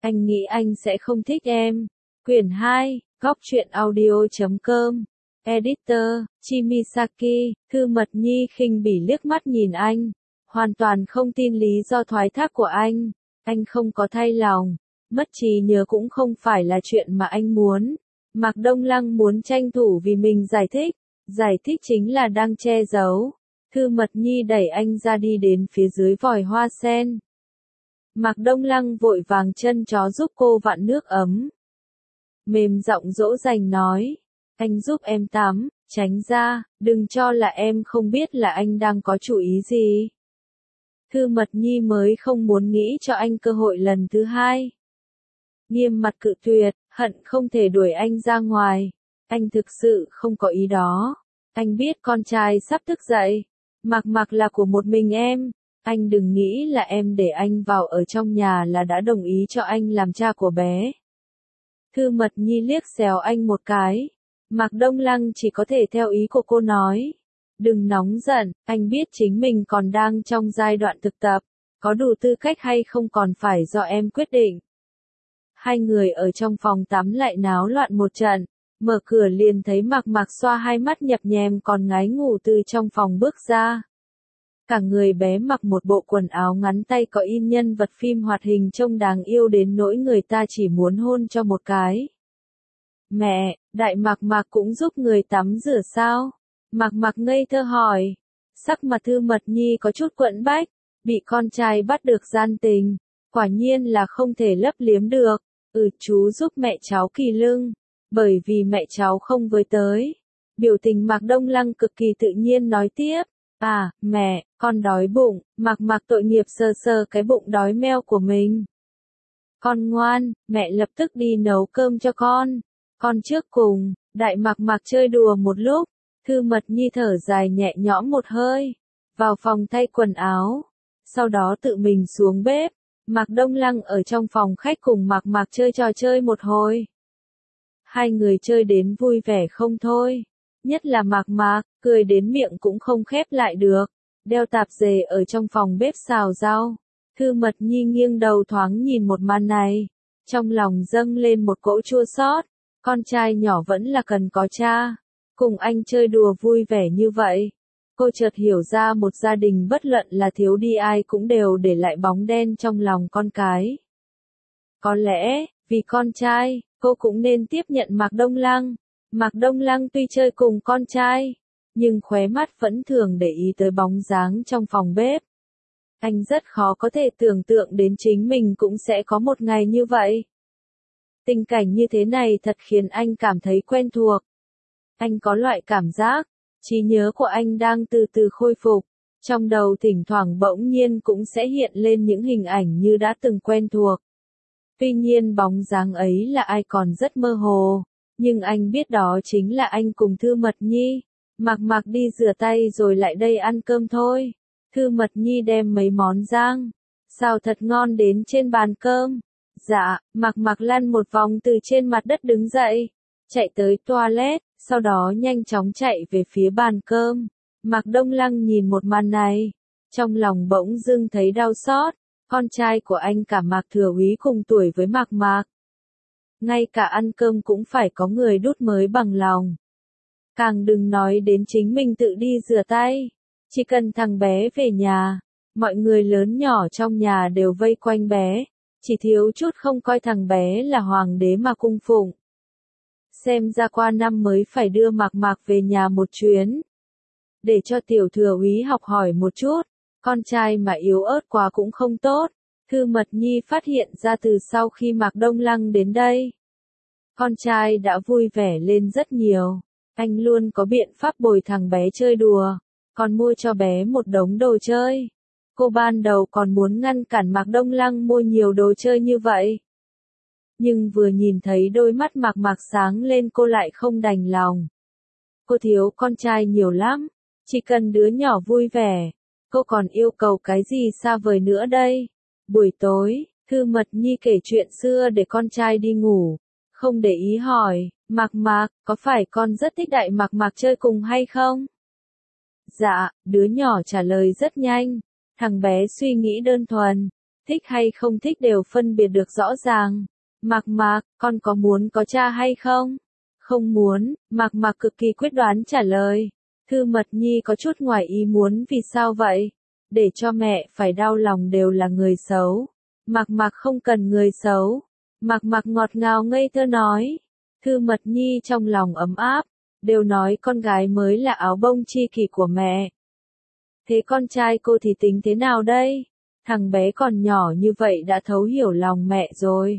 Anh nghĩ anh sẽ không thích em. Quyển 2, Góc truyện audio.com. Editor, Chimisaki. Thư Mật Nhi khinh bỉ liếc mắt nhìn anh. Hoàn toàn không tin lý do thoái thác của anh. Anh không có thay lòng. Mất trí nhớ cũng không phải là chuyện mà anh muốn. Mạc Đông Lăng muốn tranh thủ vì mình giải thích. Giải thích chính là đang che giấu. Thư Mật Nhi đẩy anh ra đi đến phía dưới vòi hoa sen. Mạc Đông Lăng vội vàng chân chó giúp cô vặn nước ấm. Mềm giọng dỗ dành nói. Anh giúp em tắm, tránh ra, đừng cho là em không biết là anh đang có chủ ý gì. Thư Mật Nhi mới không muốn nghĩ cho anh cơ hội lần thứ hai. Nghiêm mặt cự tuyệt, hận không thể đuổi anh ra ngoài. Anh thực sự không có ý đó. Anh biết con trai sắp thức dậy. Mạc là của một mình em. Anh đừng nghĩ là em để anh vào ở trong nhà là đã đồng ý cho anh làm cha của bé. Thư Mật Nhi liếc xéo anh một cái. Mạc Đông Lăng chỉ có thể theo ý của cô nói. Đừng nóng giận, anh biết chính mình còn đang trong giai đoạn thực tập. Có đủ tư cách hay không còn phải do em quyết định. Hai người ở trong phòng tắm lại náo loạn một trận. Mở cửa liền thấy Mạc xoa hai mắt nhập nhèm còn ngái ngủ từ trong phòng bước ra. Cả người bé mặc một bộ quần áo ngắn tay có in nhân vật phim hoạt hình trông đáng yêu đến nỗi người ta chỉ muốn hôn cho một cái. Mẹ, đại Mạc cũng giúp người tắm rửa sao? Mạc ngây thơ hỏi. Sắc mặt Thư Mật Nhi có chút quẫn bách, bị con trai bắt được gian tình. Quả nhiên là không thể lấp liếm được. Chú giúp mẹ cháu kỳ lưng. Bởi vì mẹ cháu không với tới. Biểu tình Mạc Đông Lăng cực kỳ tự nhiên nói tiếp. À, mẹ, con đói bụng. Mạc tội nghiệp sờ sờ cái bụng đói meo của mình. Con ngoan, mẹ lập tức đi nấu cơm cho con. Con trước cùng, đại Mạc chơi đùa một lúc. Thư Mật Nhi thở dài nhẹ nhõm một hơi. Vào phòng thay quần áo. Sau đó tự mình xuống bếp. Mạc Đông Lăng ở trong phòng khách cùng Mạc chơi trò chơi một hồi. Hai người chơi đến vui vẻ không thôi. Nhất là Mạc, cười đến miệng cũng không khép lại được. Đeo tạp dề ở trong phòng bếp xào rau. Thư Mật Nhi nghiêng đầu thoáng nhìn một màn này. Trong lòng dâng lên một cỗ chua xót. Con trai nhỏ vẫn là cần có cha. Cùng anh chơi đùa vui vẻ như vậy. Cô chợt hiểu ra một gia đình bất luận là thiếu đi ai cũng đều để lại bóng đen trong lòng con cái. Có lẽ, vì con trai, cô cũng nên tiếp nhận Mạc Đông Lăng. Mạc Đông Lăng tuy chơi cùng con trai, nhưng khóe mắt vẫn thường để ý tới bóng dáng trong phòng bếp. Anh rất khó có thể tưởng tượng đến chính mình cũng sẽ có một ngày như vậy. Tình cảnh như thế này thật khiến anh cảm thấy quen thuộc. Anh có loại cảm giác, trí nhớ của anh đang từ từ khôi phục. Trong đầu thỉnh thoảng bỗng nhiên cũng sẽ hiện lên những hình ảnh như đã từng quen thuộc. Tuy nhiên bóng dáng ấy là ai còn rất mơ hồ. Nhưng anh biết đó chính là anh cùng Thư Mật Nhi. Mạc đi rửa tay rồi lại đây ăn cơm thôi. Thư Mật Nhi đem mấy món rang xào thật ngon đến trên bàn cơm. Dạ, Mạc lăn một vòng từ trên mặt đất đứng dậy. Chạy tới toilet, sau đó nhanh chóng chạy về phía bàn cơm. Mạc Đông Lăng nhìn một màn này. Trong lòng bỗng dưng thấy đau xót. Con trai của anh cả Mạc Thừa Úy cùng tuổi với Mạc. Ngay cả ăn cơm cũng phải có người đút mới bằng lòng. Càng đừng nói đến chính mình tự đi rửa tay. Chỉ cần thằng bé về nhà, mọi người lớn nhỏ trong nhà đều vây quanh bé. Chỉ thiếu chút không coi thằng bé là hoàng đế mà cung phụng. Xem ra qua năm mới phải đưa Mạc về nhà một chuyến. Để cho tiểu Thừa Úy học hỏi một chút. Con trai mà yếu ớt quá cũng không tốt. Thư Mật Nhi phát hiện ra từ sau khi Mạc Đông Lăng đến đây. Con trai đã vui vẻ lên rất nhiều. Anh luôn có biện pháp bồi thằng bé chơi đùa. Còn mua cho bé một đống đồ chơi. Cô ban đầu còn muốn ngăn cản Mạc Đông Lăng mua nhiều đồ chơi như vậy. Nhưng vừa nhìn thấy đôi mắt Mạc sáng lên cô lại không đành lòng. Cô thiếu con trai nhiều lắm. Chỉ cần đứa nhỏ vui vẻ. Cô còn yêu cầu cái gì xa vời nữa đây? Buổi tối, Thư Mật Nhi kể chuyện xưa để con trai đi ngủ. Không để ý hỏi, Mạc, có phải con rất thích đại Mạc chơi cùng hay không? Dạ, đứa nhỏ trả lời rất nhanh. Thằng bé suy nghĩ đơn thuần. thích hay không thích đều phân biệt được rõ ràng. Mạc Mạc, con có muốn có cha hay không? Không muốn, Mạc Mạc cực kỳ quyết đoán trả lời. Thư Mật Nhi có chút ngoài ý muốn vì sao vậy? Để cho mẹ phải đau lòng đều là người xấu. Mạc Mạc không cần người xấu. Mạc Mạc ngọt ngào ngây thơ nói. Thư Mật Nhi trong lòng ấm áp, đều nói con gái mới là áo bông chi kỷ của mẹ. Thế con trai cô thì tính thế nào đây? Thằng bé còn nhỏ như vậy đã thấu hiểu lòng mẹ rồi.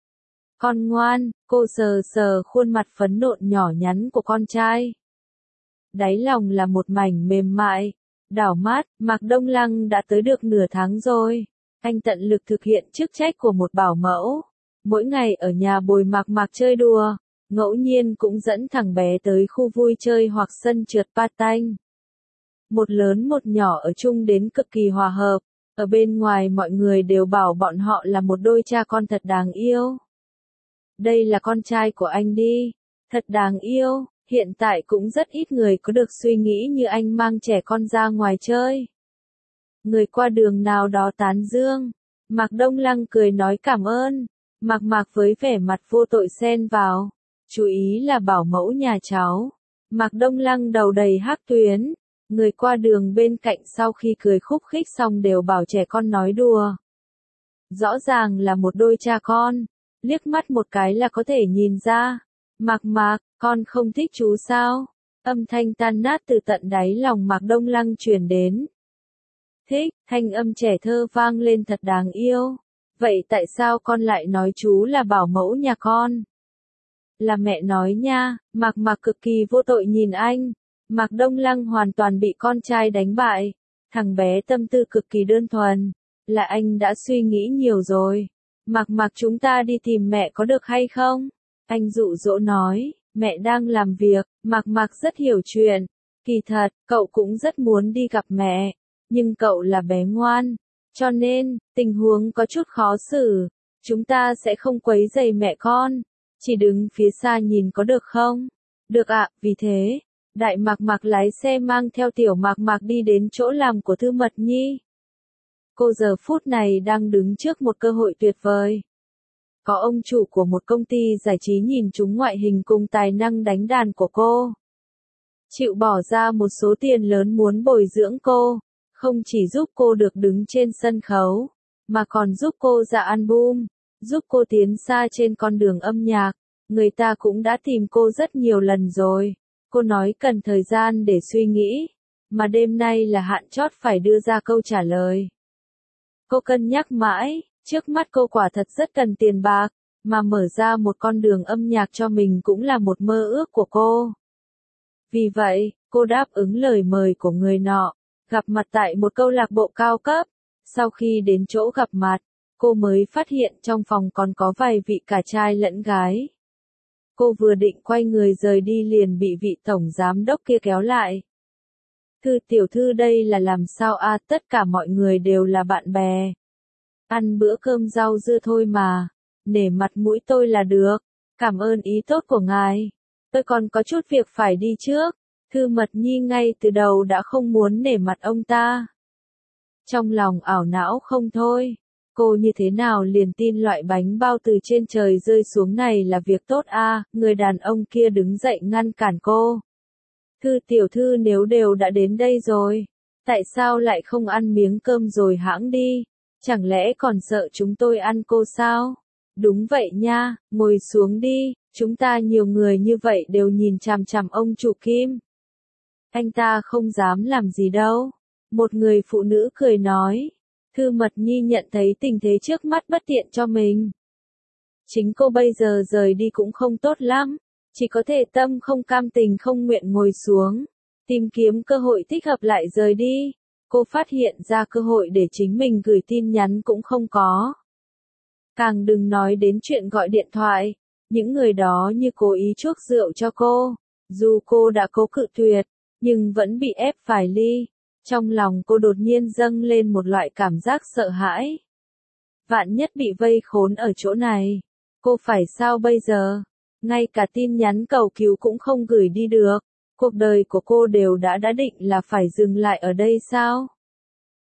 Con ngoan, cô sờ sờ khuôn mặt phấn nộn nhỏ nhắn của con trai. Đáy lòng là một mảnh mềm mại, đảo mát. Mạc Đông Lăng đã tới được nửa tháng rồi. Anh tận lực thực hiện chức trách của một bảo mẫu. Mỗi ngày ở nhà bồi Mạc Mạc chơi đùa, ngẫu nhiên cũng dẫn thằng bé tới khu vui chơi hoặc sân trượt patin. Một lớn một nhỏ ở chung đến cực kỳ hòa hợp. Ở bên ngoài mọi người đều bảo bọn họ là một đôi cha con thật đáng yêu. Đây là con trai của anh đi. Thật đáng yêu. Hiện tại cũng rất ít người có được suy nghĩ như anh mang trẻ con ra ngoài chơi. Người qua đường nào đó tán dương. Mạc Đông Lăng cười nói cảm ơn. Mạc Mạc với vẻ mặt vô tội xen vào. Chú ý là bảo mẫu nhà cháu. Mạc Đông Lăng đầu đầy hắc tuyến. Người qua đường bên cạnh sau khi cười khúc khích xong đều bảo trẻ con nói đùa. Rõ ràng là một đôi cha con. Liếc mắt một cái là có thể nhìn ra. Mạc Mạc, con không thích chú sao? Âm thanh tan nát từ tận đáy lòng Mạc Đông Lăng truyền đến. Thích, thanh âm trẻ thơ vang lên thật đáng yêu. Vậy tại sao con lại nói chú là bảo mẫu nhà con? Là mẹ nói nha. Mạc Mạc cực kỳ vô tội nhìn anh. Mạc Đông Lăng hoàn toàn bị con trai đánh bại. Thằng bé tâm tư cực kỳ đơn thuần. Là anh đã suy nghĩ nhiều rồi. Mạc Mạc chúng ta đi tìm mẹ có được hay không? Anh dụ dỗ nói, mẹ đang làm việc. Mạc Mạc rất hiểu chuyện. Kỳ thật, cậu cũng rất muốn đi gặp mẹ. Nhưng cậu là bé ngoan. Cho nên, tình huống có chút khó xử. Chúng ta sẽ không quấy rầy mẹ con. Chỉ đứng phía xa nhìn có được không? Được ạ, vì thế. Đại Mạc Mạc lái xe mang theo tiểu Mạc Mạc đi đến chỗ làm của Thư Mật Nhi. Cô giờ phút này đang đứng trước một cơ hội tuyệt vời. Có ông chủ của một công ty giải trí nhìn trúng ngoại hình cùng tài năng đánh đàn của cô. Chịu bỏ ra một số tiền lớn muốn bồi dưỡng cô. Không chỉ giúp cô được đứng trên sân khấu, mà còn giúp cô ra album, giúp cô tiến xa trên con đường âm nhạc. Người ta cũng đã tìm cô rất nhiều lần rồi. Cô nói cần thời gian để suy nghĩ, mà đêm nay là hạn chót phải đưa ra câu trả lời. Cô cân nhắc mãi, trước mắt cô quả thật rất cần tiền bạc, mà mở ra một con đường âm nhạc cho mình cũng là một mơ ước của cô. Vì vậy, cô đáp ứng lời mời của người nọ, gặp mặt tại một câu lạc bộ cao cấp. Sau khi đến chỗ gặp mặt, cô mới phát hiện trong phòng còn có vài vị cả trai lẫn gái. Cô vừa định quay người rời đi liền bị vị tổng giám đốc kia kéo lại. Thư tiểu thư đây là làm sao a? Tất cả mọi người đều là bạn bè. Ăn bữa cơm rau dưa thôi mà. Nể mặt mũi tôi là được. Cảm ơn ý tốt của ngài. Tôi còn có chút việc phải đi trước. Thư Mật Nhi ngay từ đầu đã không muốn nể mặt ông ta. Trong lòng ảo não không thôi. Cô như thế nào liền tin loại bánh bao từ trên trời rơi xuống này là việc tốt a? Người đàn ông kia đứng dậy ngăn cản cô. Thư tiểu thư nếu đều đã đến đây rồi, tại sao lại không ăn miếng cơm rồi hãng đi? Chẳng lẽ còn sợ chúng tôi ăn cô sao? Đúng vậy nha, ngồi xuống đi, chúng ta nhiều người như vậy đều nhìn chằm chằm ông chủ Kim. Anh ta không dám làm gì đâu. Một người phụ nữ cười nói. Thư Mật Nhi nhận thấy tình thế trước mắt bất tiện cho mình. Chính cô bây giờ rời đi cũng không tốt lắm. Chỉ có thể tâm không cam tình không nguyện ngồi xuống. Tìm kiếm cơ hội thích hợp lại rời đi. Cô phát hiện ra cơ hội để chính mình gửi tin nhắn cũng không có. Càng đừng nói đến chuyện gọi điện thoại. Những người đó như cố ý chuốc rượu cho cô. Dù cô đã cố cự tuyệt, nhưng vẫn bị ép phải ly. Trong lòng cô đột nhiên dâng lên một loại cảm giác sợ hãi. Vạn nhất bị vây khốn ở chỗ này. Cô phải sao bây giờ? Ngay cả tin nhắn cầu cứu cũng không gửi đi được. Cuộc đời của cô đều đã định là phải dừng lại ở đây sao?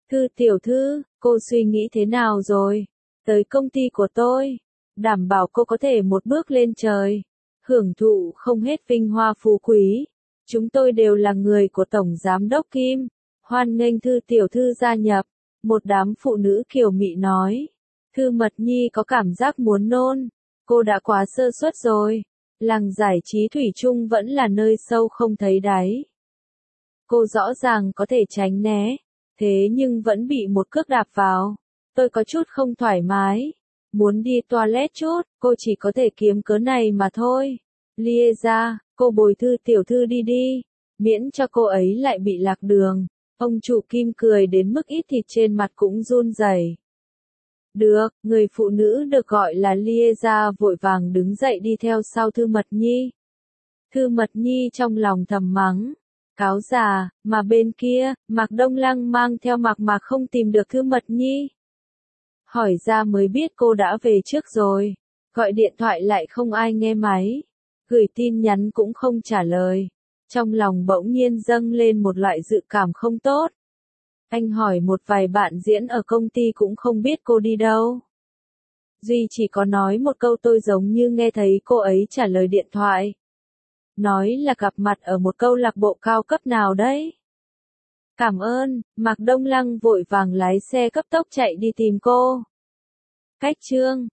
Thư tiểu thư, cô suy nghĩ thế nào rồi? Tới công ty của tôi, đảm bảo cô có thể một bước lên trời, hưởng thụ không hết vinh hoa phú quý. Chúng tôi đều là người của Tổng Giám đốc Kim, hoan nghênh Thư tiểu thư gia nhập. Một đám phụ nữ kiều mị nói. Thư Mật Nhi có cảm giác muốn nôn, cô đã quá sơ suất rồi. Làng giải trí thủy chung vẫn là nơi sâu không thấy đáy. Cô rõ ràng có thể tránh né, thế nhưng vẫn bị một cước đạp vào. Tôi có chút không thoải mái, muốn đi toilet chút, cô chỉ có thể kiếm cớ này mà thôi. Lieza, cô bồi Thư tiểu thư đi đi, miễn cho cô ấy lại bị lạc đường. Ông chủ Kim cười đến mức ít thịt trên mặt cũng run rẩy. Được, người phụ nữ được gọi là Lieza vội vàng đứng dậy đi theo sau Thư Mật Nhi. Thư Mật Nhi trong lòng thầm mắng. Cáo già, mà bên kia, Mạc Đông Lăng mang theo Mạc không tìm được Thư Mật Nhi. Hỏi ra mới biết cô đã về trước rồi. Gọi điện thoại lại không ai nghe máy. Gửi tin nhắn cũng không trả lời. Trong lòng bỗng nhiên dâng lên một loại dự cảm không tốt. Anh hỏi một vài bạn diễn ở công ty cũng không biết cô đi đâu. Duy chỉ có nói một câu tôi giống như nghe thấy cô ấy trả lời điện thoại. Nói là gặp mặt ở một câu lạc bộ cao cấp nào đấy. Cảm ơn, Mạc Đông Lăng vội vàng lái xe cấp tốc chạy đi tìm cô. Cách chương